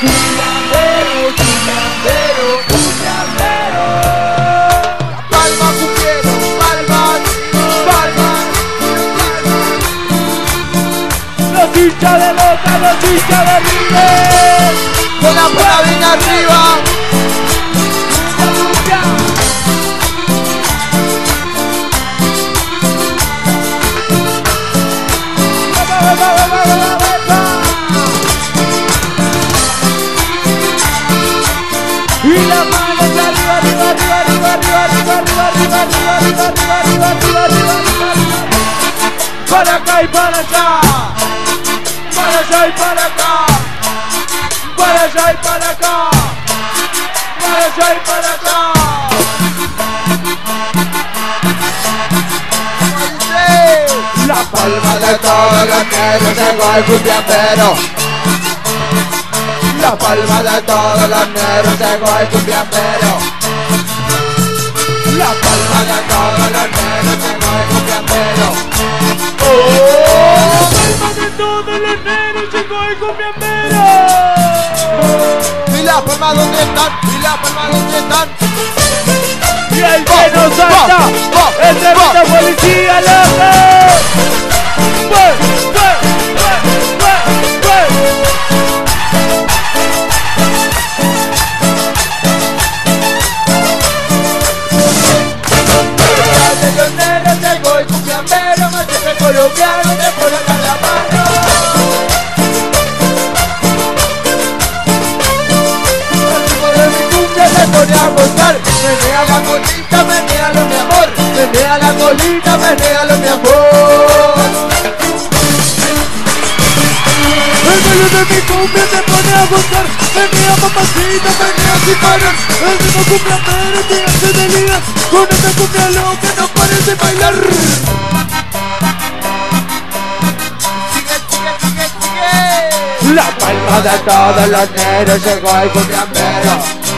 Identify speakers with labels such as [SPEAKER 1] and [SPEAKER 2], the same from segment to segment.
[SPEAKER 1] Palmas, cumbiero, palmas, palmas.
[SPEAKER 2] Los hinchas de Boca, los hinchas de River.
[SPEAKER 1] Con la palma bien arriba.
[SPEAKER 2] Y la mano arriba, arriba, arriba, arriba, arriba, arriba, arriba, arriba, arriba, arriba, arriba, arriba, arriba, arriba. Para acá y para allá. Para allá y para acá. Para allá y para acá. Para allá y para acá.
[SPEAKER 1] La palma de todos los negros llegó el cumbiambero. La palma de todos los negros llegó el cumbiambero. La palma de todos los negros llegó el cumbiambero.
[SPEAKER 2] La palma de todos los negros llegó el cumbiambero.
[SPEAKER 1] ¿Y la palma dónde están? ¿Y la palma dónde están?
[SPEAKER 2] Y el que no salta es tremenda policía, loco.
[SPEAKER 1] De los negros llegó el cumbiambero, más que colombiano me pone acá la mano. El ritmo de mi cumbia me pone a gozar. Menea la colita, menéalo mi amor. Menea la colita, menéalo mi amor.
[SPEAKER 2] El baile de mi cumbia te pone a gozar. Venía mamacita, venía sin parar. El ritmo cumbiambero te hace delirar. Con esta cumbia loca no pares de bailar.
[SPEAKER 1] Sigue, sigue, sigue, sigue.
[SPEAKER 2] La palma de todos los negros llegó el cumbiambero.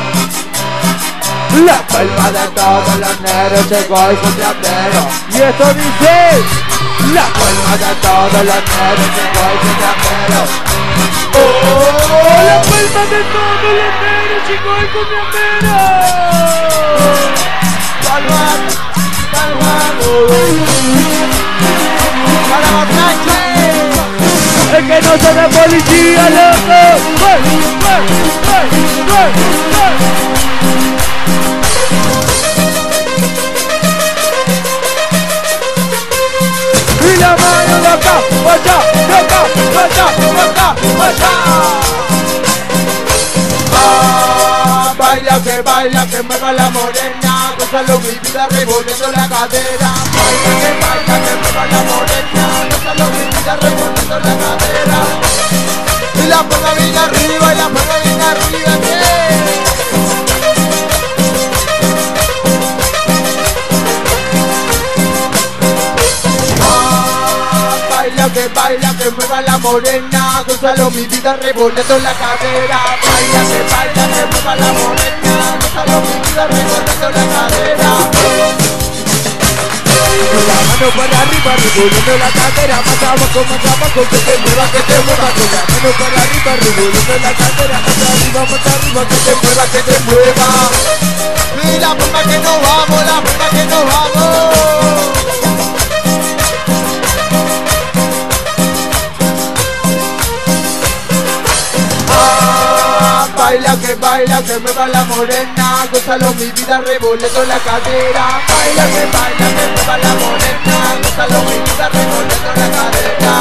[SPEAKER 2] La palma de todos los negros llegó el cumbiambero. Y esto dice: la palma de todos los negros llegó el cumbiambero. Oh, la palma de todos los negros llegó el cumbiambero.
[SPEAKER 1] Palma, palma, para borracho.
[SPEAKER 2] Es que no soy de policía, loco. Y la mano de acá, allá, de acá, allá, de acá, allá.
[SPEAKER 1] Baila que mueva la morena. Gózalo mi vida revolviendo la cadera. Baila que mueva la morena. Gózalo mi vida revolviendo la cadera. Y la palma bien arriba, y la palma bien arriba, baila que mueva la morena. Gózalo mi vida revolviendo la cadera. Baila que mueva la morena. Gózalo mi vida revolviendo la cadera.
[SPEAKER 2] Con la mano para arriba, revolviendo la cadera. Más abajo, que te mueva, que te mueva. Con la mano para arriba, revolviendo la cadera. Más arriba, que te mueva, que te mueva.
[SPEAKER 1] Y la forma que nos vamos, la forma que nos vamos. Baila que mueva la morena. Gózalo mi vida revolviendo la cadera. Baila que mueva la morena. Gózalo mi vida revolviendo la cadera.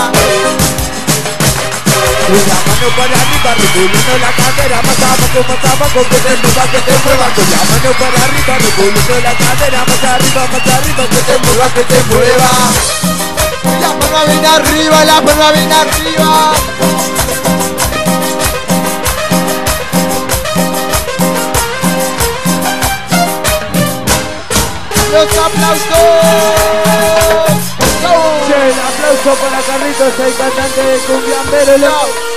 [SPEAKER 2] Con la mano para arriba, revolviendo la cadera. Más abajo, que te mueva, que te mueva. Con la mano para arriba, revolviendo la cadera. Más arriba, que te mueva, que te mueva.
[SPEAKER 1] Y la palma bien arriba, la palma bien arriba. Los aplausos.
[SPEAKER 2] El aplauso para Carlitos, el cantante de cumbiambero.